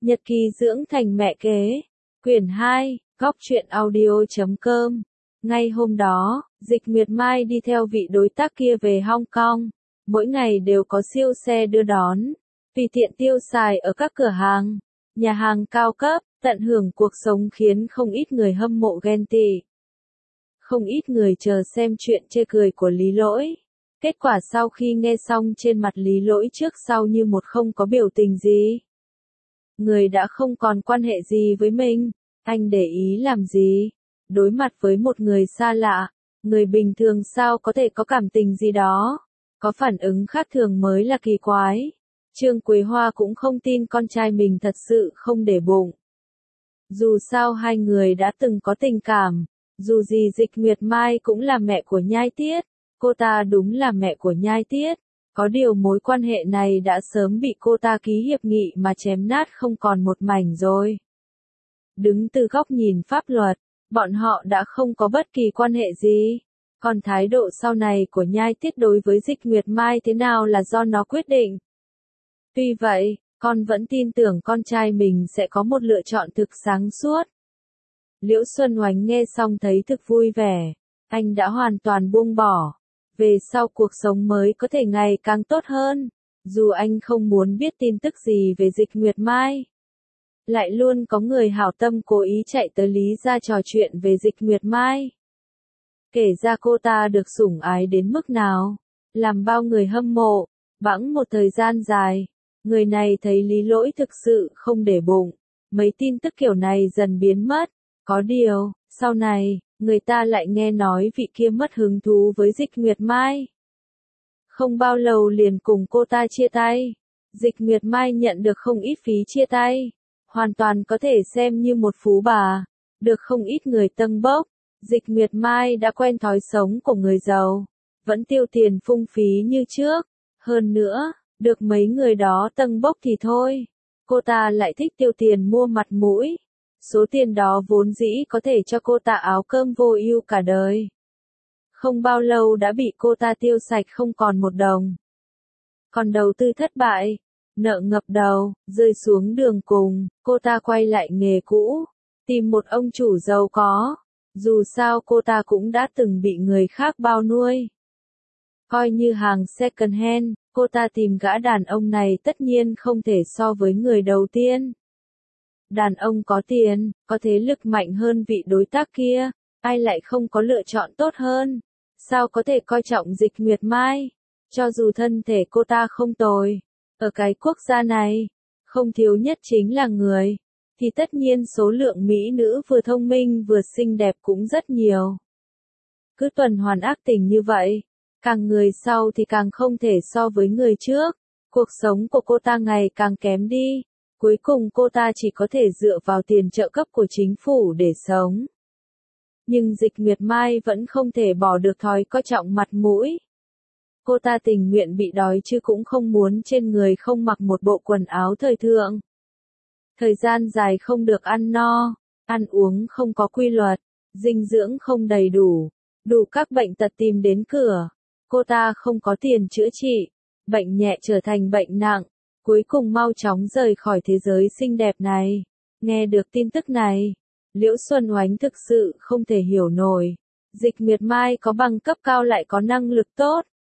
Nhật ký dưỡng thành mẹ kế. Quyển 2, Góc truyện audio.com. Ngay hôm đó, Dịch Nguyệt Mai đi theo vị đối tác kia về Hong Kong. Mỗi ngày đều có siêu xe đưa đón. Vì tiện tiêu xài ở các cửa hàng, nhà hàng cao cấp, tận hưởng cuộc sống khiến không ít người hâm mộ ghen tị. Không ít người chờ xem chuyện chê cười của Lý Lỗi. Kết quả sau khi nghe xong trên mặt Lý Lỗi trước sau như một không có biểu tình gì. Người đã không còn quan hệ gì với mình, anh để ý làm gì? Đối mặt với một người xa lạ, người bình thường sao có thể có cảm tình gì đó? Có phản ứng khác thường mới là kỳ quái. Trương Quế Hoa cũng không tin con trai mình thật sự không để bụng. Dù sao hai người đã từng có tình cảm, dù gì Dịch Nguyệt Mai cũng là mẹ của Nhai Tiết, cô ta đúng là mẹ của Nhai Tiết. Có điều mối quan hệ này đã sớm bị cô ta ký hiệp nghị mà chém nát không còn một mảnh rồi. Đứng từ góc nhìn pháp luật, bọn họ đã không có bất kỳ quan hệ gì. Còn thái độ sau này của Nhai Tiết đối với Dịch Nguyệt Mai thế nào là do nó quyết định. Tuy vậy, con vẫn tin tưởng con trai mình sẽ có một lựa chọn thực sáng suốt. Liễu Xuân Oánh nghe xong thấy thực vui vẻ. Anh đã hoàn toàn buông bỏ. Về sau cuộc sống mới có thể ngày càng tốt hơn. Dù anh không muốn biết tin tức gì về Dịch Nguyệt Mai, lại luôn có người hảo tâm cố ý chạy tới Lý gia trò chuyện về Dịch Nguyệt Mai. Kể ra cô ta được sủng ái đến mức nào, làm bao người hâm mộ. Bẵng một thời gian dài, người này thấy Lý Lỗi thực sự không để bụng. Mấy tin tức kiểu này dần biến mất. Có điều, sau này, người ta lại nghe nói vị kia mất hứng thú với Dịch Nguyệt Mai. Không bao lâu liền cùng cô ta chia tay. Dịch Nguyệt Mai nhận được không ít phí chia tay. Hoàn toàn có thể xem như một phú bà. Được không ít người tâng bốc. Dịch Nguyệt Mai đã quen thói sống của người giàu. Vẫn tiêu tiền phung phí như trước. Hơn nữa, được mấy người đó tâng bốc thì thôi. Cô ta lại thích tiêu tiền mua mặt mũi. Số tiền đó vốn dĩ có thể cho cô ta áo cơm vô ưu cả đời. Không bao lâu đã bị cô ta tiêu sạch không còn một đồng. Còn đầu tư thất bại, nợ ngập đầu, rơi xuống đường cùng, cô ta quay lại nghề cũ, tìm một ông chủ giàu có. Dù sao cô ta cũng đã từng bị người khác bao nuôi. Coi như hàng second hand, cô ta tìm gã đàn ông này tất nhiên không thể so với người đầu tiên. Đàn ông có tiền, có thế lực mạnh hơn vị đối tác kia, ai lại không có lựa chọn tốt hơn? Sao có thể coi trọng Dịch Nguyệt Mai? Cho dù thân thể cô ta không tồi, ở cái quốc gia này, không thiếu nhất chính là người, thì tất nhiên số lượng mỹ nữ vừa thông minh vừa xinh đẹp cũng rất nhiều. Cứ tuần hoàn ác tình như vậy, càng người sau thì càng không thể so với người trước, cuộc sống của cô ta ngày càng kém đi. Cuối cùng cô ta chỉ có thể dựa vào tiền trợ cấp của chính phủ để sống. Nhưng Dịch Nguyệt Mai vẫn không thể bỏ được thói coi trọng mặt mũi. Cô ta tình nguyện bị đói chứ cũng không muốn trên người không mặc một bộ quần áo thời thượng. Thời gian dài không được ăn no, ăn uống không có quy luật, dinh dưỡng không đầy đủ, đủ các bệnh tật tìm đến cửa. Cô ta không có tiền chữa trị, bệnh nhẹ trở thành bệnh nặng. Cuối cùng mau chóng rời khỏi thế giới xinh đẹp này. Nghe được tin tức này, Liễu Xuân Oánh thực sự không thể hiểu nổi. Dịch Nguyệt Mai có bằng cấp cao lại có năng lực tốt.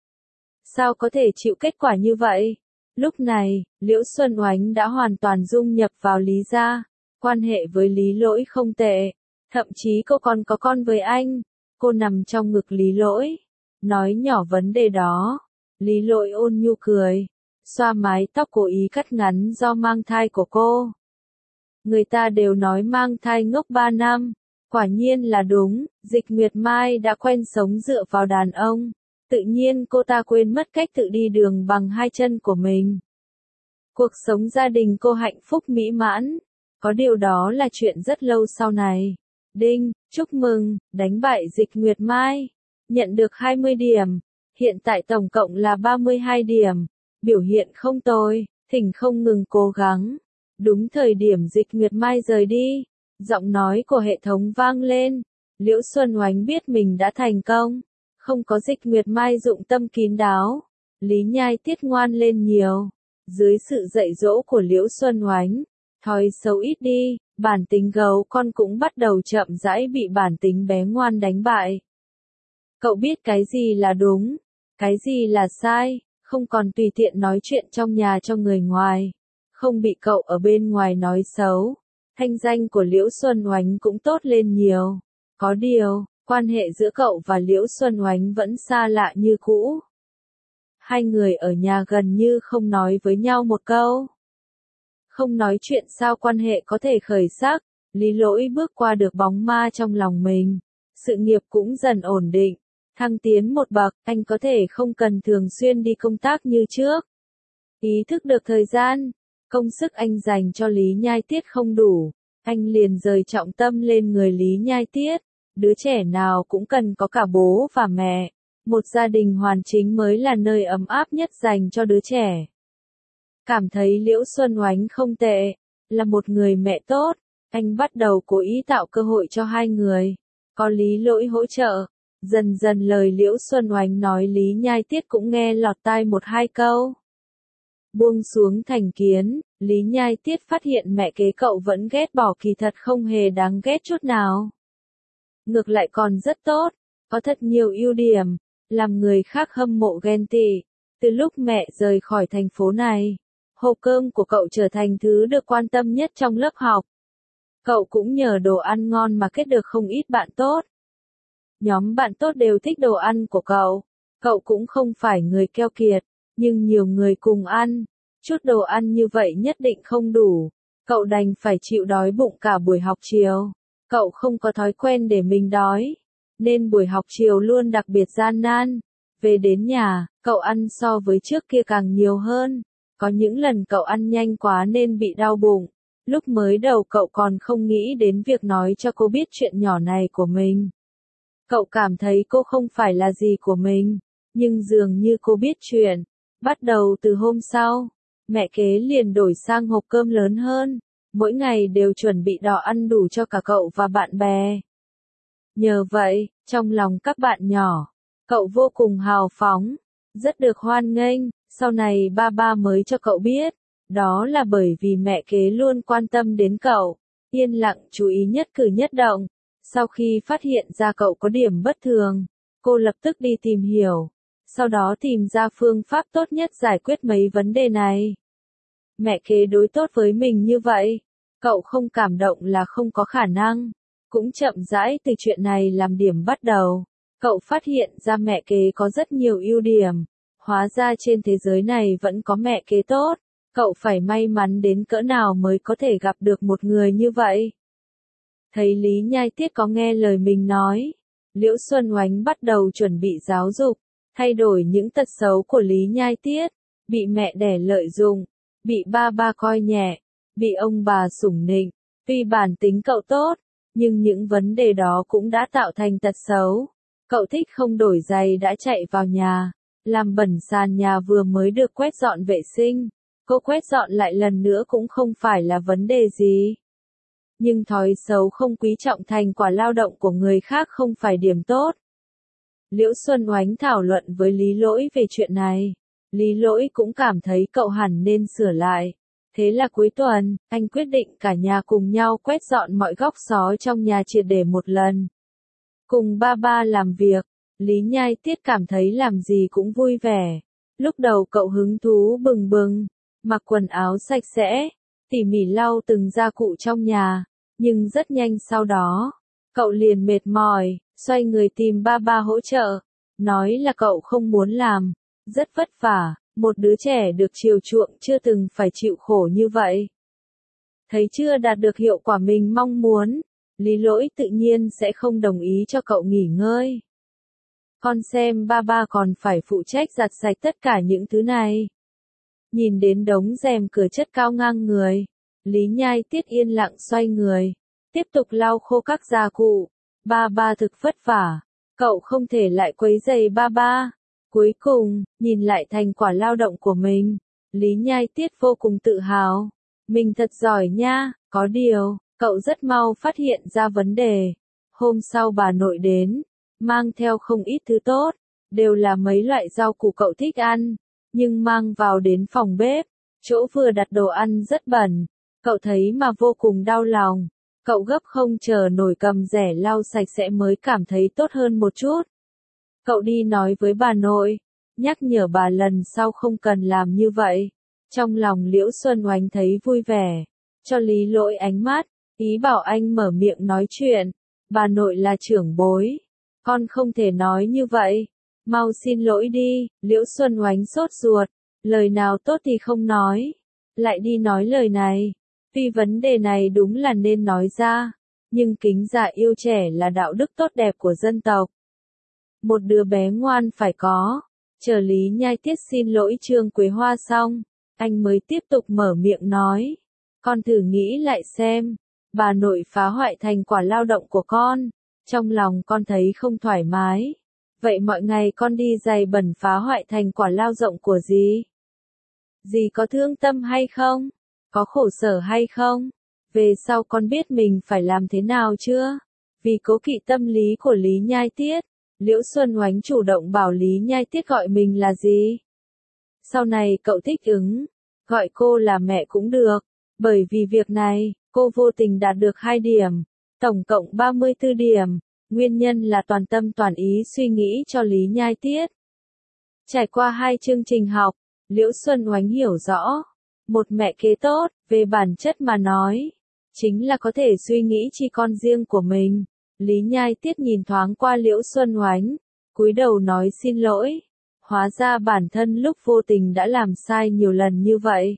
Sao có thể chịu kết quả như vậy? Lúc này, Liễu Xuân Oánh đã hoàn toàn dung nhập vào Lý gia. Quan hệ với Lý Lỗi không tệ. Thậm chí cô còn có con với anh. Cô nằm trong ngực Lý Lỗi. Nói nhỏ vấn đề đó. Lý Lỗi ôn nhu cười. Xoa mái tóc cố ý cắt ngắn do mang thai của cô. Người ta đều nói mang thai ngốc 3 năm. Quả nhiên là đúng, Dịch Nguyệt Mai đã quen sống dựa vào đàn ông. Tự nhiên cô ta quên mất cách tự đi đường bằng hai chân của mình. Cuộc sống gia đình cô hạnh phúc mỹ mãn. Có điều đó là chuyện rất lâu sau này. Đinh, chúc mừng, đánh bại Dịch Nguyệt Mai. Nhận được 20 điểm. Hiện tại tổng cộng là 32 điểm. Biểu hiện không tồi, thỉnh không ngừng cố gắng. Đúng thời điểm Dịch Nguyệt Mai rời đi, giọng nói của hệ thống vang lên. Liễu Xuân Oánh biết mình đã thành công. Không có Dịch Nguyệt Mai dụng tâm kín đáo, Lý Nhai Tiết ngoan lên nhiều. Dưới sự dạy dỗ của Liễu Xuân Oánh, Thói xấu ít đi, bản tính gấu con cũng bắt đầu chậm rãi bị bản tính bé ngoan đánh bại. Cậu biết cái gì là đúng, cái gì là sai, không còn tùy tiện nói chuyện trong nhà cho người ngoài, không bị cậu ở bên ngoài nói xấu. Thanh danh của Liễu Xuân Oánh cũng tốt lên nhiều. Có điều, quan hệ giữa cậu và Liễu Xuân Oánh vẫn xa lạ như cũ. Hai người ở nhà gần như không nói với nhau một câu. Không nói chuyện sao quan hệ có thể khởi sắc, Lý Lỗi bước qua được bóng ma trong lòng mình. Sự nghiệp cũng dần ổn định, thăng tiến một bậc, anh có thể không cần thường xuyên đi công tác như trước. Ý thức được thời gian, công sức anh dành cho Lý Nhai Tiết không đủ, anh liền rời trọng tâm lên người Lý Nhai Tiết. Đứa trẻ nào cũng cần có cả bố và mẹ, một gia đình hoàn chỉnh mới là nơi ấm áp nhất dành cho đứa trẻ. Cảm thấy Liễu Xuân Oánh không tệ, là một người mẹ tốt, anh bắt đầu cố ý tạo cơ hội cho hai người. Có Lý Lỗi hỗ trợ, dần dần lời Liễu Xuân Oánh nói Lý Nhai Tiết cũng nghe lọt tai một hai câu. Buông xuống thành kiến, Lý Nhai Tiết phát hiện mẹ kế cậu vẫn ghét bỏ kỳ thật không hề đáng ghét chút nào. Ngược lại còn rất tốt, có thật nhiều ưu điểm, làm người khác hâm mộ ghen tị. Từ lúc mẹ rời khỏi thành phố này, hộp cơm của cậu trở thành thứ được quan tâm nhất trong lớp học. Cậu cũng nhờ đồ ăn ngon mà kết được không ít bạn tốt. Nhóm bạn tốt đều thích đồ ăn của cậu. Cậu cũng không phải người keo kiệt, nhưng nhiều người cùng ăn. Chút đồ ăn như vậy nhất định không đủ. Cậu đành phải chịu đói bụng cả buổi học chiều. Cậu không có thói quen để mình đói, nên buổi học chiều luôn đặc biệt gian nan. Về đến nhà, cậu ăn so với trước kia càng nhiều hơn. Có những lần cậu ăn nhanh quá nên bị đau bụng. Lúc mới đầu cậu còn không nghĩ đến việc nói cho cô biết chuyện nhỏ này của mình. Cậu cảm thấy cô không phải là gì của mình, nhưng dường như cô biết chuyện. Bắt đầu từ hôm sau, mẹ kế liền đổi sang hộp cơm lớn hơn. Mỗi ngày đều chuẩn bị đồ ăn đủ cho cả cậu và bạn bè. Nhờ vậy, trong lòng các bạn nhỏ, cậu vô cùng hào phóng, rất được hoan nghênh. Sau này ba mới cho cậu biết, đó là bởi vì mẹ kế luôn quan tâm đến cậu, yên lặng chú ý nhất cử nhất động. Sau khi phát hiện ra cậu có điểm bất thường, cô lập tức đi tìm hiểu, sau đó tìm ra phương pháp tốt nhất giải quyết mấy vấn đề này. Mẹ kế đối tốt với mình như vậy, cậu không cảm động là không có khả năng. Cũng chậm rãi từ chuyện này làm điểm bắt đầu, cậu phát hiện ra mẹ kế có rất nhiều ưu điểm. Hóa ra trên thế giới này vẫn có mẹ kế tốt, cậu phải may mắn đến cỡ nào mới có thể gặp được một người như vậy. Thấy Lý Nhai Tiết có nghe lời mình nói, Liễu Xuân Oánh bắt đầu chuẩn bị giáo dục, thay đổi những tật xấu của Lý Nhai Tiết, bị mẹ đẻ lợi dụng, bị ba coi nhẹ, bị ông bà sủng nịnh. Tuy bản tính cậu tốt, nhưng những vấn đề đó cũng đã tạo thành tật xấu. Cậu thích không đổi giày đã chạy vào nhà, làm bẩn sàn nhà vừa mới được quét dọn vệ sinh. Cô quét dọn lại lần nữa cũng không phải là vấn đề gì. Nhưng thói xấu không quý trọng thành quả lao động của người khác không phải điểm tốt. Liễu Xuân Oánh thảo luận với Lý Lỗi về chuyện này. Lý Lỗi cũng cảm thấy cậu hẳn nên sửa lại. Thế là cuối tuần, anh quyết định cả nhà cùng nhau quét dọn mọi góc xó trong nhà triệt để một lần. Cùng ba làm việc, Lý Nhai Tiết cảm thấy làm gì cũng vui vẻ. Lúc đầu cậu hứng thú bừng bừng, mặc quần áo sạch sẽ, tỉ mỉ lau từng gia cụ trong nhà, nhưng rất nhanh sau đó, cậu liền mệt mỏi, xoay người tìm ba hỗ trợ, nói là cậu không muốn làm, rất vất vả, một đứa trẻ được chiều chuộng chưa từng phải chịu khổ như vậy. Thấy chưa đạt được hiệu quả mình mong muốn, Lý Lỗi tự nhiên sẽ không đồng ý cho cậu nghỉ ngơi. Con xem ba còn phải phụ trách giặt sạch tất cả những thứ này. Nhìn đến đống rèm cửa chất cao ngang người, Lý Nhai Tiết yên lặng xoay người, tiếp tục lau khô các gia cụ. Ba thực vất vả, cậu không thể lại quấy rầy ba. Cuối cùng, nhìn lại thành quả lao động của mình, Lý Nhai Tiết vô cùng tự hào. Mình thật giỏi nha, có điều, cậu rất mau phát hiện ra vấn đề. Hôm sau bà nội đến, mang theo không ít thứ tốt, đều là mấy loại rau củ cậu thích ăn, nhưng mang vào đến phòng bếp, chỗ vừa đặt đồ ăn rất bẩn. Cậu thấy mà vô cùng đau lòng. Cậu gấp không chờ nổi cầm rẻ lau sạch sẽ mới cảm thấy tốt hơn một chút. Cậu đi nói với bà nội, nhắc nhở bà lần sau không cần làm như vậy. Trong lòng Liễu Xuân Oánh thấy vui vẻ, cho Lý Lỗi ánh mắt, ý bảo anh mở miệng nói chuyện. Bà nội là trưởng bối, con không thể nói như vậy. Mau xin lỗi đi, Liễu Xuân Oánh sốt ruột, lời nào tốt thì không nói, lại đi nói lời này. Tuy vấn đề này đúng là nên nói ra, nhưng kính già yêu trẻ là đạo đức tốt đẹp của dân tộc. Một đứa bé ngoan phải có. Chờ Lý Nhai Tiết xin lỗi Trương Quế Hoa xong, anh mới tiếp tục mở miệng nói. Con thử nghĩ lại xem, bà nội phá hoại thành quả lao động của con, trong lòng con thấy không thoải mái. Vậy mọi ngày con đi giày bẩn phá hoại thành quả lao động của dì? Dì có thương tâm hay không? Có khổ sở hay không? Về sau con biết mình phải làm thế nào chưa? Vì cố kỵ tâm lý của Lý Nhai Tiết, Liễu Xuân Oánh chủ động bảo Lý Nhai Tiết gọi mình là gì? Sau này cậu thích ứng, gọi cô là mẹ cũng được, bởi vì việc này, cô vô tình đạt được 2 điểm, tổng cộng 34 điểm, nguyên nhân là toàn tâm toàn ý suy nghĩ cho Lý Nhai Tiết. Trải qua 2 chương trình học, Liễu Xuân Oánh hiểu rõ, một mẹ kế tốt, về bản chất mà nói, chính là có thể suy nghĩ chi con riêng của mình. Lý Nhai Tiết nhìn thoáng qua Liễu Xuân Oánh, cúi đầu nói xin lỗi. Hóa ra bản thân lúc vô tình đã làm sai nhiều lần như vậy.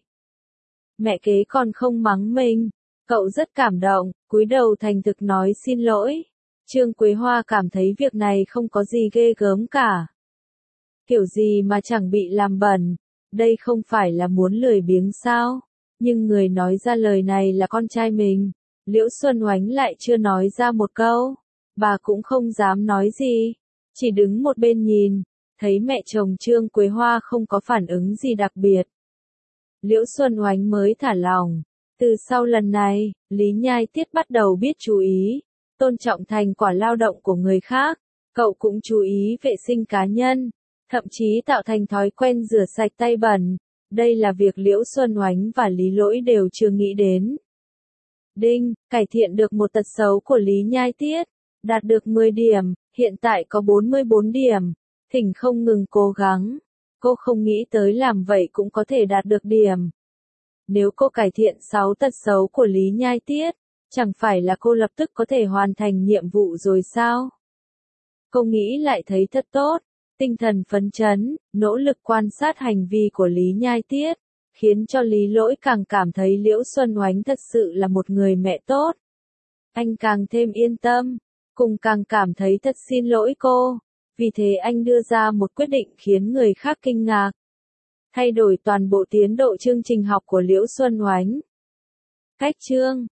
Mẹ kế còn không mắng mình, cậu rất cảm động, cúi đầu thành thực nói xin lỗi. Trương Quế Hoa cảm thấy việc này không có gì ghê gớm cả. Kiểu gì mà chẳng bị làm bẩn, đây không phải là muốn lười biếng sao? Nhưng người nói ra lời này là con trai mình. Liễu Xuân Oánh lại chưa nói ra một câu, bà cũng không dám nói gì, chỉ đứng một bên nhìn, thấy mẹ chồng Trương Quế Hoa không có phản ứng gì đặc biệt. Liễu Xuân Oánh mới thả lòng, từ sau lần này, Lý Nhai Tiết bắt đầu biết chú ý, tôn trọng thành quả lao động của người khác, cậu cũng chú ý vệ sinh cá nhân, thậm chí tạo thành thói quen rửa sạch tay bẩn, đây là việc Liễu Xuân Oánh và Lý Lỗi đều chưa nghĩ đến. Đinh, cải thiện được một tật xấu của Lý Nhai Tiết, đạt được 10 điểm, hiện tại có 44 điểm, thỉnh không ngừng cố gắng. Cô không nghĩ tới làm vậy cũng có thể đạt được điểm. Nếu cô cải thiện 6 tật xấu của Lý Nhai Tiết, chẳng phải là cô lập tức có thể hoàn thành nhiệm vụ rồi sao? Cô nghĩ lại thấy thật tốt, tinh thần phấn chấn, nỗ lực quan sát hành vi của Lý Nhai Tiết, khiến cho Lý Lỗi càng cảm thấy Liễu Xuân Oánh thật sự là một người mẹ tốt. Anh càng thêm yên tâm, cùng càng cảm thấy thật xin lỗi cô, vì thế anh đưa ra một quyết định khiến người khác kinh ngạc. Thay đổi toàn bộ tiến độ chương trình học của Liễu Xuân Oánh. Cách chương